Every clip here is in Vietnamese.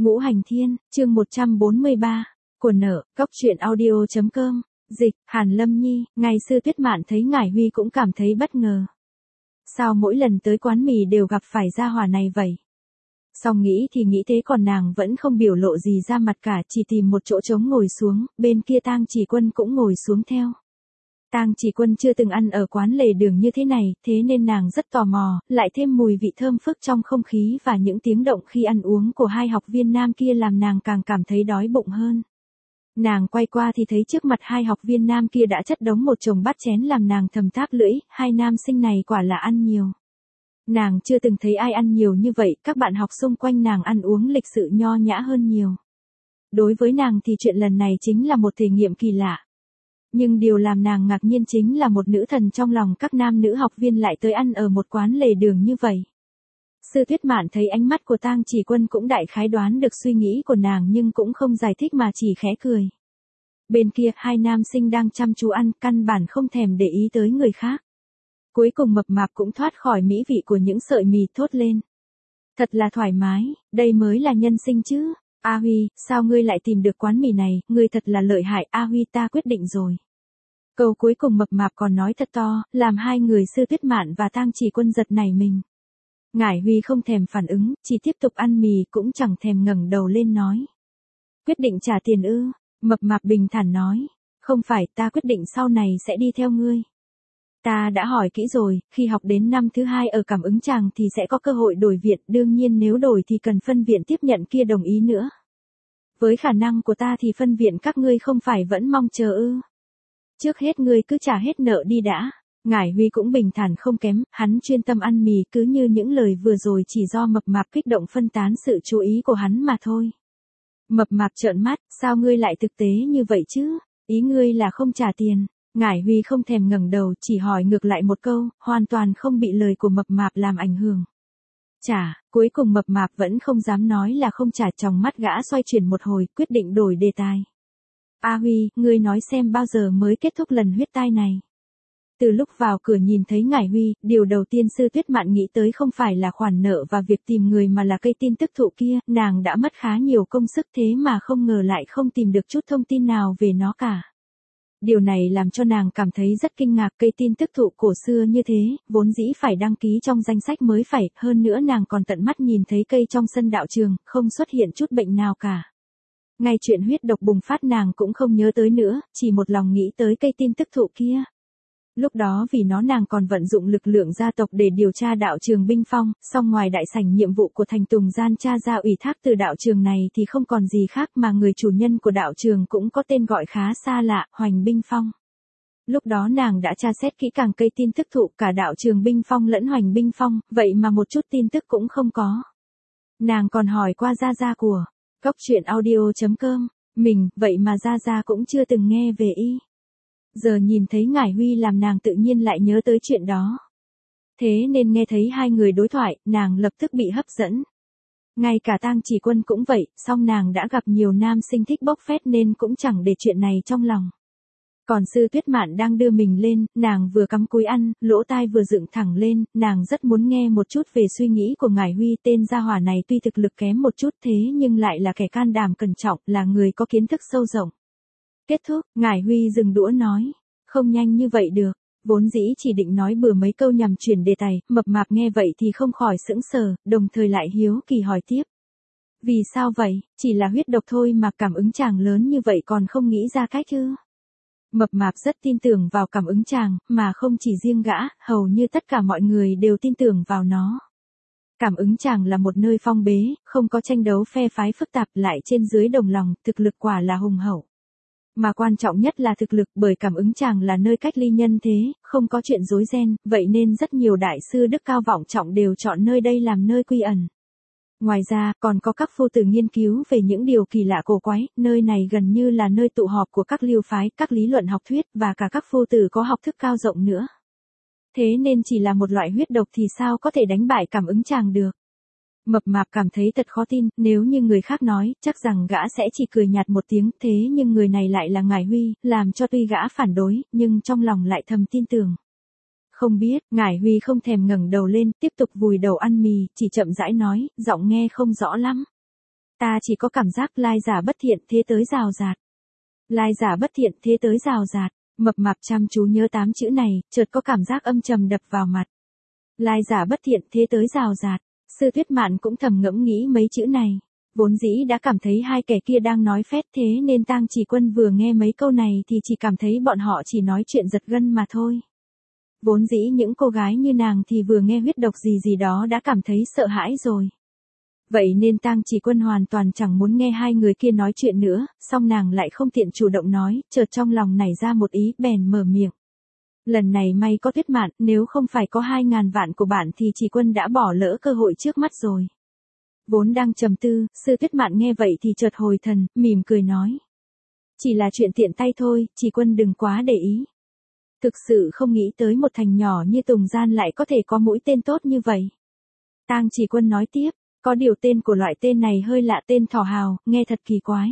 Ngũ Hành Thiên, chương 143, của nợ, Cóc truyện audio.com, dịch, Hàn Lâm Nhi. Ngày Sư Tuyết Mạn thấy Ngải Huy cũng cảm thấy bất ngờ. Sao mỗi lần tới quán mì đều gặp phải gia hỏa này vậy? Xong nghĩ thì nghĩ thế, còn nàng vẫn không biểu lộ gì ra mặt cả, chỉ tìm một chỗ trống ngồi xuống, bên kia Tang Chỉ Quân cũng ngồi xuống theo. Tang Chỉ Quân chưa từng ăn ở quán lề đường như thế này, thế nên nàng rất tò mò, lại thêm mùi vị thơm phức trong không khí và những tiếng động khi ăn uống của hai học viên nam kia làm nàng càng cảm thấy đói bụng hơn. Nàng quay qua thì thấy trước mặt hai học viên nam kia đã chất đống một chồng bát chén làm nàng thầm tháp lưỡi, hai nam sinh này quả là ăn nhiều. Nàng chưa từng thấy ai ăn nhiều như vậy, các bạn học xung quanh nàng ăn uống lịch sự nho nhã hơn nhiều. Đối với nàng thì chuyện lần này chính là một thể nghiệm kỳ lạ. Nhưng điều làm nàng ngạc nhiên chính là một nữ thần trong lòng các nam nữ học viên lại tới ăn ở một quán lề đường như vậy. Sư Tuyết Mạn thấy ánh mắt của Tang Chỉ Quân cũng đại khái đoán được suy nghĩ của nàng nhưng cũng không giải thích mà chỉ khẽ cười. Bên kia hai nam sinh đang chăm chú ăn, căn bản không thèm để ý tới người khác. Cuối cùng Mập Mạp cũng thoát khỏi mỹ vị của những sợi mì, thốt lên. Thật là thoải mái, đây mới là nhân sinh chứ. A Huy, sao ngươi lại tìm được quán mì này, ngươi thật là lợi hại. A Huy, ta quyết định rồi. Câu cuối cùng Mập Mạp còn nói thật to, làm hai người Sư Tuyết Mạn và Tang Chỉ Quân giật nảy mình. Ngải Huy không thèm phản ứng, chỉ tiếp tục ăn mì, cũng chẳng thèm ngẩng đầu lên nói. Quyết định trả tiền ư? Mập Mạp bình thản nói. Không phải, ta quyết định sau này sẽ đi theo ngươi. Ta đã hỏi kỹ rồi, khi học đến năm thứ 2 ở cảm ứng tràng thì sẽ có cơ hội đổi viện, đương nhiên nếu đổi thì cần phân viện tiếp nhận kia đồng ý nữa. Với khả năng của ta thì phân viện các ngươi không phải vẫn mong chờ ư? Trước hết ngươi cứ trả hết nợ đi đã. Ngải Huy cũng bình thản không kém, hắn chuyên tâm ăn mì, cứ như những lời vừa rồi chỉ do Mập Mạp kích động phân tán sự chú ý của hắn mà thôi. Mập Mạp trợn mắt, sao ngươi lại thực tế như vậy chứ? Ý ngươi là không trả tiền? Ngải Huy không thèm ngẩng đầu, chỉ hỏi ngược lại một câu, hoàn toàn không bị lời của Mập Mạp làm ảnh hưởng. Trả, cuối cùng Mập Mạp vẫn không dám nói là không trả, trong mắt gã xoay chuyển một hồi, quyết định đổi đề tài. A Huy, ngươi nói xem bao giờ mới kết thúc lần huyết tai này? Từ lúc vào cửa nhìn thấy Ngải Huy, điều đầu tiên Sư Tuyết Mạn nghĩ tới không phải là khoản nợ và việc tìm người mà là cây tin tức thụ kia, nàng đã mất khá nhiều công sức thế mà không ngờ lại không tìm được chút thông tin nào về nó cả. Điều này làm cho nàng cảm thấy rất kinh ngạc, cây tin tức thụ cổ xưa như thế, vốn dĩ phải đăng ký trong danh sách mới phải, hơn nữa nàng còn tận mắt nhìn thấy cây trong sân đạo trường, không xuất hiện chút bệnh nào cả. Ngay chuyện huyết độc bùng phát nàng cũng không nhớ tới nữa, chỉ một lòng nghĩ tới cây tin tức thụ kia. Lúc đó vì nó nàng còn vận dụng lực lượng gia tộc để điều tra đạo trường Binh Phong, song ngoài đại sảnh nhiệm vụ của Thành Tùng Gian tra ra ủy thác từ đạo trường này thì không còn gì khác mà người chủ nhân của đạo trường cũng có tên gọi khá xa lạ, Hoành Binh Phong. Lúc đó nàng đã tra xét kỹ càng cây tin tức thụ cả đạo trường Binh Phong lẫn Hoành Binh Phong, vậy mà một chút tin tức cũng không có. Nàng còn hỏi qua gia gia của Cóc truyện audio.com, mình, vậy mà gia gia cũng chưa từng nghe về y. Giờ nhìn thấy Ngải Huy làm nàng tự nhiên lại nhớ tới chuyện đó. Thế nên nghe thấy hai người đối thoại, nàng lập tức bị hấp dẫn. Ngay cả Tang Chỉ Quân cũng vậy, song nàng đã gặp nhiều nam sinh thích bốc phét nên cũng chẳng để chuyện này trong lòng. Còn Sư Tuyết Mạn đang đưa mình lên, nàng vừa cắm cúi ăn, lỗ tai vừa dựng thẳng lên, nàng rất muốn nghe một chút về suy nghĩ của Ngải Huy. Tên gia hỏa này tuy thực lực kém một chút thế nhưng lại là kẻ can đảm cẩn trọng, là người có kiến thức sâu rộng. Kết thúc, Ngải Huy dừng đũa nói, không nhanh như vậy được, vốn dĩ chỉ định nói bừa mấy câu nhằm chuyển đề tài, Mập Mạp nghe vậy thì không khỏi sững sờ, đồng thời lại hiếu kỳ hỏi tiếp. Vì sao vậy, chỉ là huyết độc thôi mà cảm ứng tràng lớn như vậy còn không nghĩ ra cách ư? Mập Mạp rất tin tưởng vào cảm ứng tràng, mà không chỉ riêng gã, hầu như tất cả mọi người đều tin tưởng vào nó. Cảm ứng tràng là một nơi phong bế, không có tranh đấu phe phái phức tạp, lại trên dưới đồng lòng, thực lực quả là hùng hậu. Mà quan trọng nhất là thực lực, bởi cảm ứng tràng là nơi cách ly nhân thế, không có chuyện rối ren, vậy nên rất nhiều đại sư đức cao vọng trọng đều chọn nơi đây làm nơi quy ẩn. Ngoài ra, còn có các phu tử nghiên cứu về những điều kỳ lạ cổ quái, nơi này gần như là nơi tụ họp của các lưu phái, các lý luận học thuyết và cả các phu tử có học thức cao rộng nữa. Thế nên chỉ là một loại huyết độc thì sao có thể đánh bại cảm ứng tràng được. Mập Mạp cảm thấy thật khó tin, nếu như người khác nói, chắc rằng gã sẽ chỉ cười nhạt một tiếng, thế nhưng người này lại là Ngải Huy, làm cho tuy gã phản đối, nhưng trong lòng lại thầm tin tưởng. Không biết, Ngải Huy không thèm ngẩng đầu lên, tiếp tục vùi đầu ăn mì, chỉ chậm rãi nói, giọng nghe không rõ lắm. Ta chỉ có cảm giác lai giả bất thiện thế tới rào rạt. Lai giả bất thiện thế tới rào rạt. Mập mạp chăm chú nhớ 8 chữ này, chợt có cảm giác âm trầm đập vào mặt. Lai giả bất thiện thế tới rào rạt. Sư Tuyết Mạn cũng thầm ngẫm nghĩ mấy chữ này. Vốn dĩ đã cảm thấy hai kẻ kia đang nói phét thế nên Tang Chỉ Quân vừa nghe mấy câu này thì chỉ cảm thấy bọn họ chỉ nói chuyện giật gân mà thôi. Vốn dĩ những cô gái như nàng thì vừa nghe huyết độc gì gì đó đã cảm thấy sợ hãi rồi. Vậy nên Tang Chỉ Quân hoàn toàn chẳng muốn nghe hai người kia nói chuyện nữa, song nàng lại không tiện chủ động nói, chợt trong lòng nảy ra một ý bèn mở miệng. Lần này may có Tuyết Mạn, nếu không phải có 2.000 vạn của bạn thì Chỉ Quân đã bỏ lỡ cơ hội trước mắt rồi. Vốn đang trầm tư, Sư Tuyết Mạn nghe vậy thì chợt hồi thần, mỉm cười nói. Chỉ là chuyện tiện tay thôi, Chỉ Quân đừng quá để ý. Thực sự không nghĩ tới một thành nhỏ như Tùng Gian lại có thể có mũi tên tốt như vậy. Tang Chỉ Quân nói tiếp, có điều tên của loại tên này hơi lạ, tên Thỏ Hào, nghe thật kỳ quái.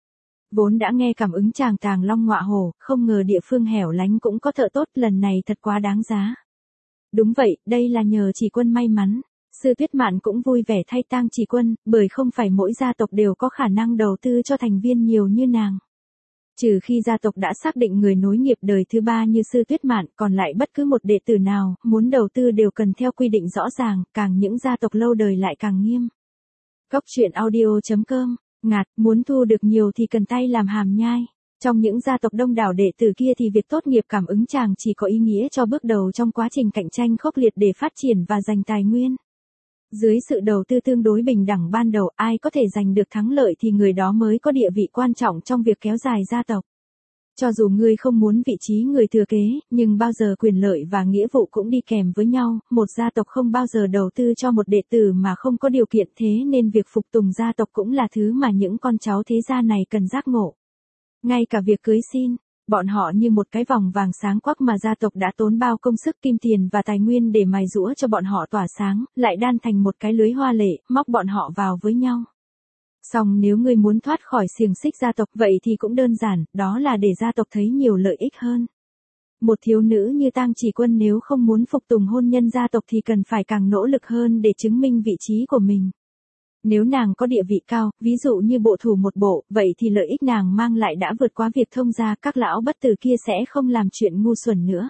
Vốn đã nghe cảm ứng chàng Tàng Long Ngọa Hổ, không ngờ địa phương hẻo lánh cũng có thợ tốt, lần này thật quá đáng giá. Đúng vậy, đây là nhờ Chỉ Quân may mắn. Sư Tuyết Mạn cũng vui vẻ thay Tang Chỉ Quân, bởi không phải mỗi gia tộc đều có khả năng đầu tư cho thành viên nhiều như nàng. Trừ khi gia tộc đã xác định người nối nghiệp đời thứ 3 như Sư Tuyết Mạn, còn lại bất cứ một đệ tử nào, muốn đầu tư đều cần theo quy định rõ ràng, càng những gia tộc lâu đời lại càng nghiêm. Cốc truyện audio.com, ngạt, muốn thu được nhiều thì cần tay làm hàm nhai. Trong những gia tộc đông đảo đệ tử kia thì việc tốt nghiệp cảm ứng chàng chỉ có ý nghĩa cho bước đầu trong quá trình cạnh tranh khốc liệt để phát triển và giành tài nguyên. Dưới sự đầu tư tương đối bình đẳng ban đầu, ai có thể giành được thắng lợi thì người đó mới có địa vị quan trọng trong việc kéo dài gia tộc. Cho dù ngươi không muốn vị trí người thừa kế, nhưng bao giờ quyền lợi và nghĩa vụ cũng đi kèm với nhau, một gia tộc không bao giờ đầu tư cho một đệ tử mà không có điều kiện, thế nên việc phục tùng gia tộc cũng là thứ mà những con cháu thế gia này cần giác ngộ. Ngay cả việc cưới xin, bọn họ như một cái vòng vàng sáng quắc mà gia tộc đã tốn bao công sức kim tiền và tài nguyên để mài giũa cho bọn họ tỏa sáng, lại đan thành một cái lưới hoa lệ, móc bọn họ vào với nhau. Song nếu ngươi muốn thoát khỏi xiềng xích gia tộc vậy thì cũng đơn giản, đó là để gia tộc thấy nhiều lợi ích hơn. Một thiếu nữ như Tang Chỉ Quân nếu không muốn phục tùng hôn nhân gia tộc thì cần phải càng nỗ lực hơn để chứng minh vị trí của mình. Nếu nàng có địa vị cao, ví dụ như bộ thủ một bộ, vậy thì lợi ích nàng mang lại đã vượt quá việc thông gia, các lão bất tử kia sẽ không làm chuyện ngu xuẩn nữa.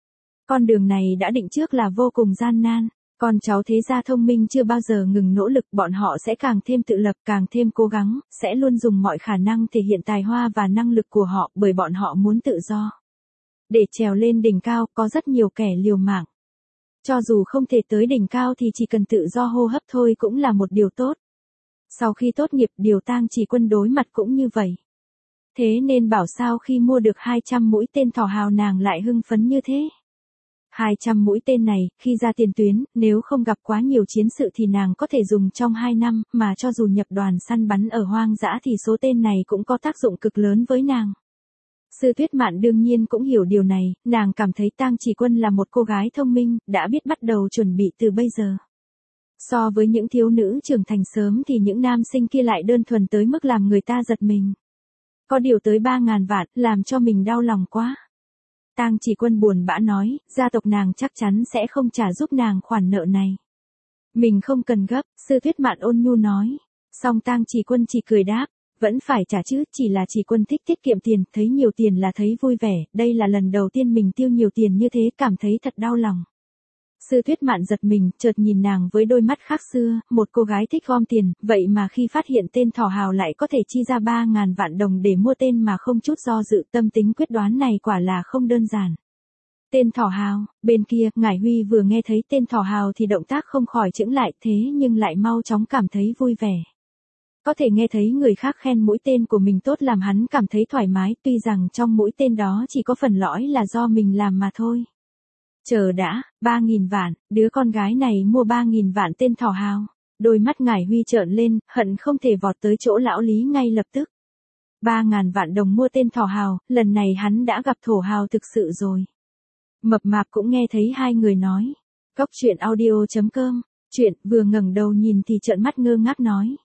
Con đường này đã định trước là vô cùng gian nan. Con cháu thế gia thông minh chưa bao giờ ngừng nỗ lực, bọn họ sẽ càng thêm tự lập, càng thêm cố gắng, sẽ luôn dùng mọi khả năng thể hiện tài hoa và năng lực của họ, bởi bọn họ muốn tự do. Để trèo lên đỉnh cao, có rất nhiều kẻ liều mạng. Cho dù không thể tới đỉnh cao thì chỉ cần tự do hô hấp thôi cũng là một điều tốt. Sau khi tốt nghiệp, điều Tang Chỉ Quân đối mặt cũng như vậy. Thế nên bảo sao khi mua được 200 mũi tên Thỏ Hào nàng lại hưng phấn như thế. 200 mũi tên này, khi ra tiền tuyến, nếu không gặp quá nhiều chiến sự thì nàng có thể dùng trong 2 năm, mà cho dù nhập đoàn săn bắn ở hoang dã thì số tên này cũng có tác dụng cực lớn với nàng. Sư Tuyết Mạn đương nhiên cũng hiểu điều này, nàng cảm thấy Tang Chỉ Quân là một cô gái thông minh, đã biết bắt đầu chuẩn bị từ bây giờ. So với những thiếu nữ trưởng thành sớm thì những nam sinh kia lại đơn thuần tới mức làm người ta giật mình. Có điều tới 3.000 vạn, làm cho mình đau lòng quá. Tang Chỉ Quân buồn bã nói, gia tộc nàng chắc chắn sẽ không trả giúp nàng khoản nợ này. Mình không cần gấp, Sư Tuyết Mạn ôn nhu nói. Song Tang Chỉ Quân chỉ cười đáp, vẫn phải trả chứ, chỉ là Chỉ Quân thích tiết kiệm tiền, thấy nhiều tiền là thấy vui vẻ, đây là lần đầu tiên mình tiêu nhiều tiền như thế, cảm thấy thật đau lòng. Sư Tuyết Mạn giật mình, chợt nhìn nàng với đôi mắt khác xưa, một cô gái thích gom tiền, vậy mà khi phát hiện tên Thỏ Hào lại có thể chi ra 3.000 vạn đồng để mua tên mà không chút do dự, tâm tính quyết đoán này quả là không đơn giản. Tên Thỏ Hào, bên kia, Ngải Huy vừa nghe thấy tên Thỏ Hào thì động tác không khỏi chững lại, thế nhưng lại mau chóng cảm thấy vui vẻ. Có thể nghe thấy người khác khen mũi tên của mình tốt làm hắn cảm thấy thoải mái, tuy rằng trong mũi tên đó chỉ có phần lõi là do mình làm mà thôi. Chờ đã, 3.000 vạn, đứa con gái này mua 3.000 vạn tên Thỏ Hào. Đôi mắt Ngải Huy trợn lên, hận không thể vọt tới chỗ lão Lý ngay lập tức. 3.000 vạn đồng mua tên Thỏ Hào, lần này hắn đã gặp thổ hào thực sự rồi. Mập mạp cũng nghe thấy hai người nói. Cốc truyện audio.com, chuyện vừa ngẩng đầu nhìn thì trợn mắt ngơ ngác nói.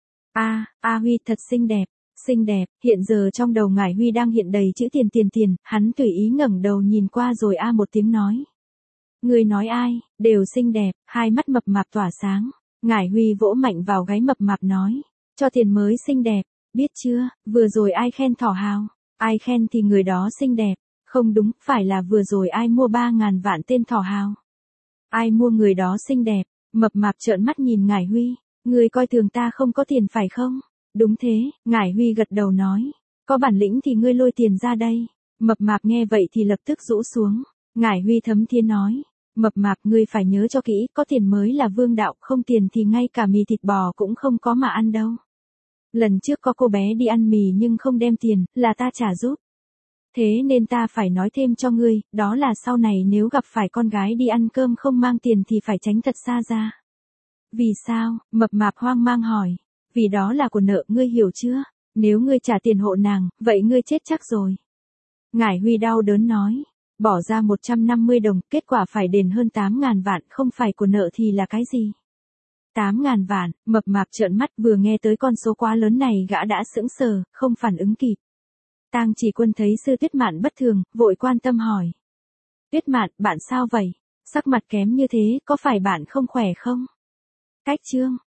Huy thật xinh đẹp, hiện giờ trong đầu Ngải Huy đang hiện đầy chữ tiền, hắn tùy ý ngẩng đầu nhìn qua rồi một tiếng nói. Người nói ai, đều xinh đẹp, hai mắt mập mạp tỏa sáng. Ngải Huy vỗ mạnh vào gáy mập mạp nói. Cho tiền mới xinh đẹp, biết chưa, vừa rồi ai khen thỏ hào, ai khen thì người đó xinh đẹp, không đúng, phải là vừa rồi ai mua 3.000 vạn tên thỏ hào. Ai mua người đó xinh đẹp, mập mạp trợn mắt nhìn Ngải Huy, ngươi coi thường ta không có tiền phải không? Đúng thế, Ngải Huy gật đầu nói, có bản lĩnh thì ngươi lôi tiền ra đây. Mập mạp nghe vậy thì lập tức rũ xuống, Ngải Huy thấm thía nói, mập mạp ngươi phải nhớ cho kỹ, có tiền mới là vương đạo, không tiền thì ngay cả mì thịt bò cũng không có mà ăn đâu. Lần trước có cô bé đi ăn mì nhưng không đem tiền, là ta trả giúp. Thế nên ta phải nói thêm cho ngươi, đó là sau này nếu gặp phải con gái đi ăn cơm không mang tiền thì phải tránh thật xa ra. Vì sao? Mập mạp hoang mang hỏi. Vì đó là của nợ, ngươi hiểu chưa? Nếu ngươi trả tiền hộ nàng, vậy ngươi chết chắc rồi. Ngải Huy đau đớn nói. Bỏ ra 150 đồng, kết quả phải đền hơn 8.000 vạn, không phải của nợ thì là cái gì? 8.000 vạn, mập mạp trợn mắt vừa nghe tới con số quá lớn này gã đã sững sờ, không phản ứng kịp. Tang Chỉ Quân thấy Sư Tuyết Mạn bất thường, vội quan tâm hỏi. Tuyết Mạn, bạn sao vậy? Sắc mặt kém như thế, có phải bạn không khỏe không? Cách chương